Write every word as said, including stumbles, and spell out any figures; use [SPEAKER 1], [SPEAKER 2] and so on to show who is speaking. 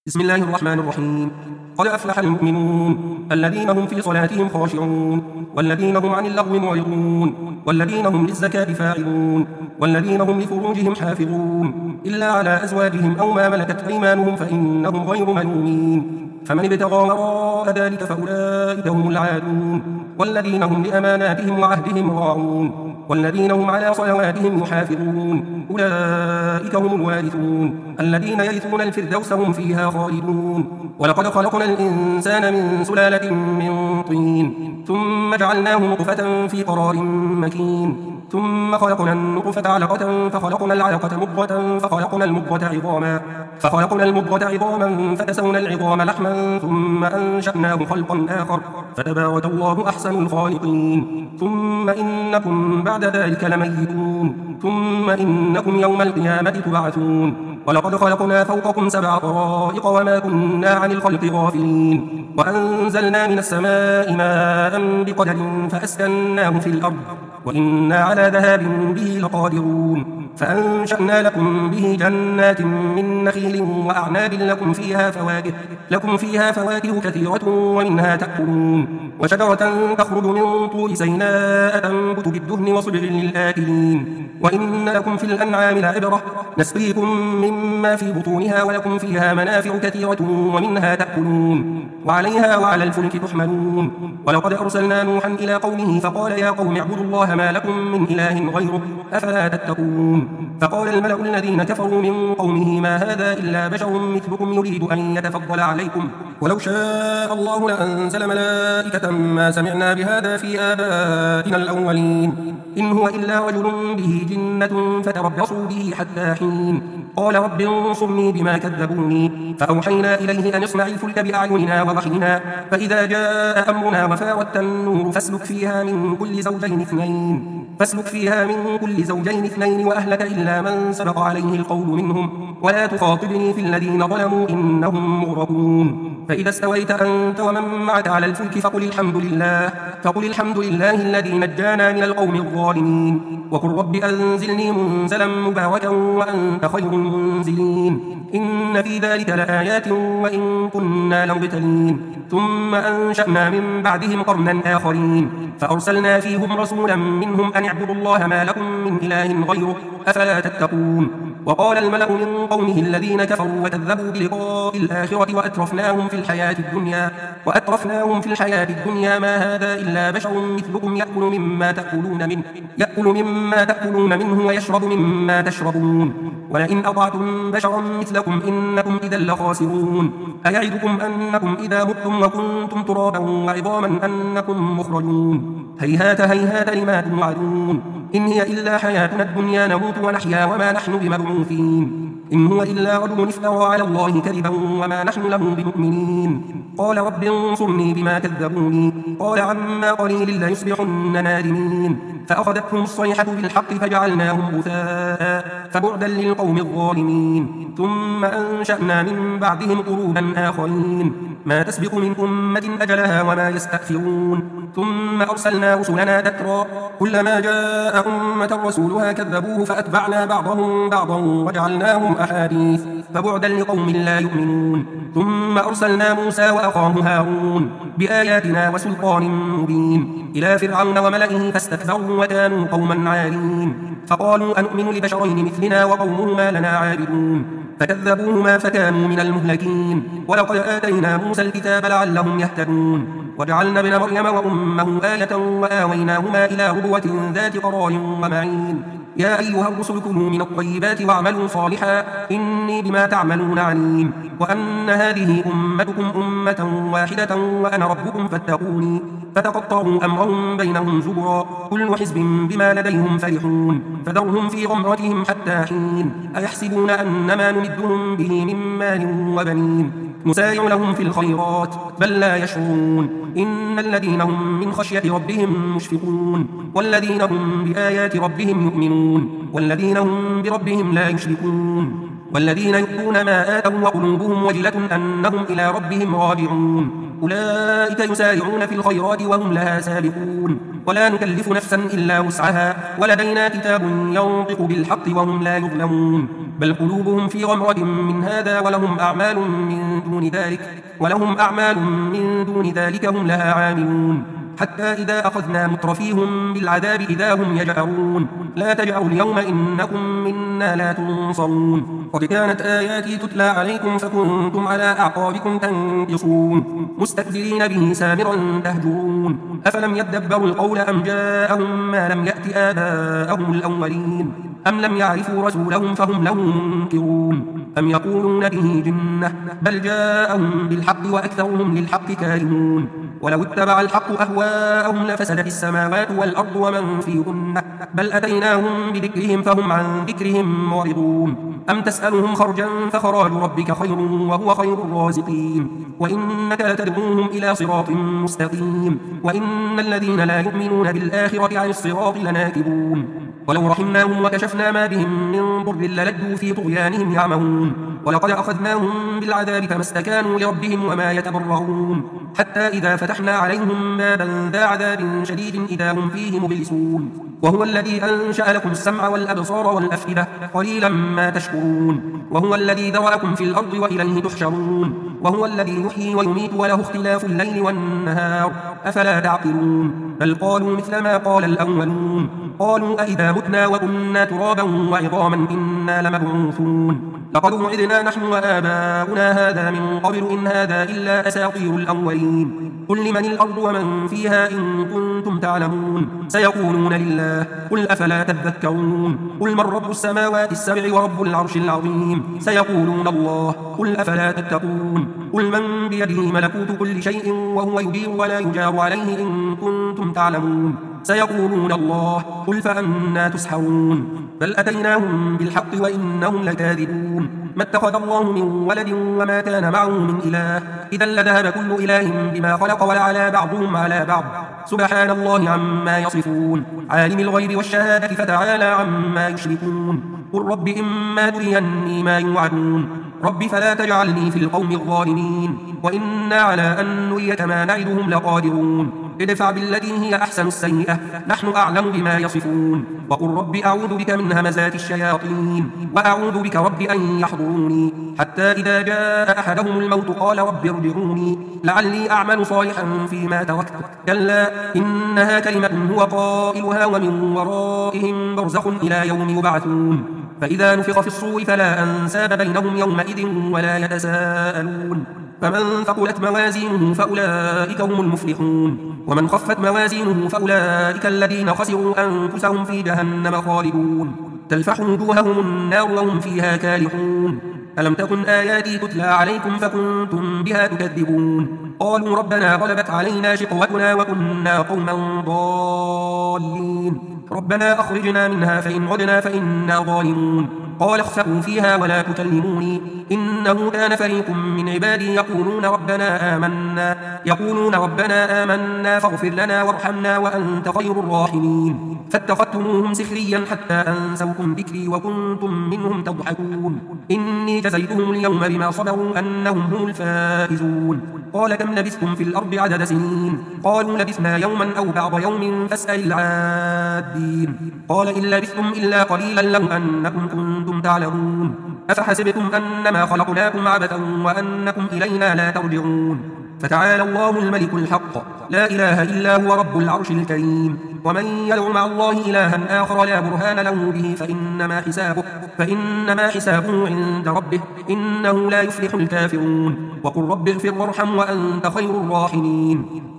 [SPEAKER 1] بسم الله الرحمن الرحيم. قد أفلح المؤمنون الذين هم في صلاتهم خاشعون والذين هم عن اللغو معرضون والذين هم للزكاة فاعلون والذين هم لفروجهم حافظون إلا على أزواجهم أو ما ملكت أيمانهم فإنهم غير ملومين، فمن ابتغى وراء ذلك فأولئك هم العادون، والذين هم لأماناتهم وعهدهم راعون والذين هم على صلواتهم يحافظون أولئك هم الوارثون الذين يرثون الفردوس هم فيها خالدون. ولقد خلقنا الإنسان من سلالة من طين ثم جعلناه نطفة في قرار مكين ثم خلقنا النطفة علقة فخلقنا العلقة مضغة فخلقنا المضغة عظاما فخلقنا المضغة عظاما فكسونا العظام لحما ثم أنشأناه خلقا آخر فتبارك الله أحسن الخالقين. ثم إنكم بعد ذلك لميتون ثم إنكم يوم القيامة تبعثون. ولقد خلقنا فوقكم سبع طرائق وما كنا عن الخلق غافلين، وأنزلنا من السماء ماء بقدر فأسكناه في الأرض وإنا على ذهاب به لقادرون. فأنشأنا لكم به جنات من نخيل وأعناب لكم فيها فواكه لكم فيها فواكه كثيرة ومنها تأكلون، وشجرة تخرج من طور سيناء تنبت بالدهن وصبغ للآكلين. وإن لكم في الأنعام لعبرة نسقيكم مما في بطونها ولكم فيها منافع كثيرة ومنها تأكلون وعليها وعلى الفلك تحملون. ولقد أرسلنا نوحا إلى قومه فقال يا قوم اعبدوا الله ما لكم من إله غيره أفلا تتقون. فقال الملأ الذين كفروا من قومه ما هذا إلا بشر مثلكم يريد أن يتفضل عليكم ولو شاء الله لأنزل ملائكة ما سمعنا بهذا في آبائنا الأولين إن هو إلا رجل به جنة فتربصوا به حتى حين. قال رب انصرني بما كذبوني فأوحينا إليه أن اصنع الفلك بأعيننا ووحينا فإذا جاء أمرنا وفارت النور فاسلك فيها من كل زوجين اثنين فاسلك فيها من كل زوجين اثنين وأهلك إلا من سبق عليه القول منهم ولا تخاطبني في الذين ظلموا إنهم مغرقون. فإذا استويت أنت ومن معك على الفلك فقل الحمد لله فقل الحمد لله الذي نجانا من القوم الظالمين وقل رب أنزلني منزلا مباركا وأنت خير المنزلين. إن في ذلك لآيات وإن كنا لمبتلين. ثم أنشأنا من بعدهم قرنا آخرين فأرسلنا فيهم رسولا منهم أن اعبدوا الله ما لكم من إله غيره أفلا تتقون. وقال الملأ من قومه الذين كفروا وكذبوا بلقاء الآخرة وأترفناهم في الحياة الدنيا وأترفناهم في الحياة الدنيا ما هذا إلا بشر مثلكم يأكل مما تأكلون منه يأكل مما تأكلون منه ويشرب مما تشربون ولئن أطعتم بشرا مثلكم إنكم إذا لخاسرون. أيعدكم أنكم إذا متم وكنتم ترابا وعظاما أنكم مخرجون. هيهات هيهات لما توعدون. إن هي إلا حياتنا الدنيا نموت ونحيا وما نحن بمبعوثين. إن هو إلا رجل افترى على الله كذبا وما نحن له بمؤمنين. قال رب انصرني بما كذبوني قال عما قليل ليصبحن نادمين. فأخذتهم الصيحة بالحق فجعلناهم غثاء فبعدا للقوم الظالمين. ثم أنشأنا من بعدهم قرونا آخرين ما تسبق من أمة أجلها وما يستأخرون. ثم أرسلنا رسلنا تترى كلما جاء أمة رسولها كذبوه فأتبعنا بعضهم بعضا وجعلناهم أحاديث فبعدا لقوم لا يؤمنون. ثم أرسلنا موسى وأخاه هارون بآياتنا وسلطان مبين إلى فرعون وملئه فاستكبروا وكانوا قوما عالين فقالوا أنؤمن لبشرين مثلنا وقومهما لنا عابدون فكذبوهما فكانوا من المهلكين. ولقد آتينا موسى الكتاب لعلهم يهتدون وجعلنا ابن مريم وأمه آية وآويناهما إلى ربوة ذات قرار ومعين. يا أيها الرسل كلوا من الطيبات واعملوا صالحا إني بما تعملون عليم. وأن هذه أمتكم أمة واحدة وأنا ربكم فاتقوني. فتقطعوا أمرهم بينهم زبرا كل حزب بما لديهم فرحون فذرهم في غمرتهم حتى حين. أيحسبون أنما نمدهم به من مال وبنين نسارع لهم في الخيرات بل لا يشعرون. إن الذين هم من خشية ربهم مشفقون والذين هم بآيات ربهم يؤمنون والذين هم بربهم لا يشركون والذين يؤتون ما آتوا وقلوبهم وجلة أنهم إلى ربهم راجعون. أولئك يسارعون في الخيرات وهم لها سابقون ولا نكلف نفسا إلا وسعها ولدينا كتاب ينطق بالحق وهم لا يظلمون بل قلوبهم في غمرة من هذا ولهم أعمال من دون ذلك ولهم أعمال من دون ذلك هم لها عاملون حتى إذا أخذنا مترفيهم بالعذاب إذا هم يجأرون لا تجأروا اليوم إنكم منا لا تنصرون قد كانت آياتي تتلى عليكم فكنتم على أعقابكم تنكصون مستكبرين به سامرا تهجرون أفلم يدبروا القول أم جاءهم ما لم يأت آباءهم الأولين أم لم يعرفوا رسولهم فهم له منكرون أم يقولون به جنة بل جاءهم بالحق وأكثرهم للحق كارهون ولو اتبع الحق أهواءهم لفسدت السماوات والأرض ومن فيهن بل أتيناهم بذكرهم فهم عن ذكرهم معرضون أم تسألهم خرجا فخراج ربك خير وهو خير الرازقين وإنك لتدعوهم إلى صراط مستقيم وإن الذين لا يؤمنون بالآخرة عن الصراط لناكبون ولو رحمناهم وكشفنا ما بهم من ضر للجوا في طغيانهم يعمهون ولقد أخذناهم بالعذاب فما استكانوا لربهم وما يتبرعون حتى إذا فتحنا عليهم بابا ذا عذاب شديد إذا هم فيه مبلسون وهو الذي أنشأ لكم السمع والأبصار والأفئدة قليلا ما تشكرون وهو الذي ذرأكم في الأرض وإليه تحشرون وهو الذي يحيي ويميت وله اختلاف الليل والنهار أفلا تعقلون بل قالوا مثل ما قال الأولون قالوا أئذا متنا وكنا ترابا وعظاما إنا لمبعوثون لقد وعدنا نحن وآباؤنا هذا من قبل إن هذا إلا أساطير الأولين قل لمن الأرض ومن فيها إن كنتم تعلمون سيقولون لله قل أفلا تذكرون قل من رب السماوات السبع ورب العرش العظيم سيقولون الله قل أفلا تتقون قل من بيده ملكوت كل شيء وهو يجير ولا يجار عليه إن كنتم تعلمون سيقولون الله قل فأنا تسحرون بل أتيناهم بالحق وإنهم لكاذبون ما اتخذ الله من ولد وما كان معه من إله إذا لذهب كل إله بما خلق ولعلى بعضهم على بعض سبحان الله عما يصفون عالم الغيب والشهادة فتعالى عما يشركون قل رب إما تريني ما يوعدون رب فلا تجعلني في القوم الظالمين وإنا على أن نريك ما نعدهم لقادرون ادفع بالتي هي أحسن السيئة نحن أعلم بما يصفون وقل رب أعوذ بك من همزات الشياطين وأعوذ بك رب أن يحضروني حتى إذا جاء أحدهم الموت قال رب ارجعوني لعلي أعمل صالحا فيما تركت كلا إنها كلمة هو قائلها ومن ورائهم برزخ إلى يوم يبعثون فإذا نفخ في الصور فلا أنساب بينهم يومئذ ولا يتساءلون فمن ثقلت موازينه فأولئك هم المفلحون ومن خفت موازينه فأولئك الذين خسروا أنفسهم في جهنم خالدون تلفح وجوههم النار وهم فيها كالحون ألم تكن آياتي تتلى عليكم فكنتم بها تكذبون قالوا ربنا غلبت علينا شقوتنا وكنا قوما ضالين ربنا أخرجنا منها فإن عدنا فإنا ظالمون قال اخسئوا فيها ولا تكلموني إنه كان فريق من عبادي يقولون ربنا آمنا يقولون ربنا آمنا فاغفر لنا وارحمنا وأنت خير الراحمين فاتخذتموهم سخريا حتى أنسوكم ذكري وكنتم منهم تضحكون إني جزيتهم اليوم بما صبروا أنهم هم الفائزون قال كم لبثتم في الأرض عدد سنين قالوا لبثنا يوما أو بعض يوم فاسأل العادين قال إن لبثتم إلا قليلا لو أنكم كنتم تعلمون أفحسبتم أنما خلقناكم عبثا وأنكم إلينا لا ترجعون فتعالى الله الملك الحق لا إله إلا هو رب العرش الكريم ومن يدع مع الله إلها آخر لا برهان له به فإنما حسابه, فإنما حسابه عند ربه إنه لا يفلح الكافرون وقل رب اغفر وارحم وأنت خير الراحمين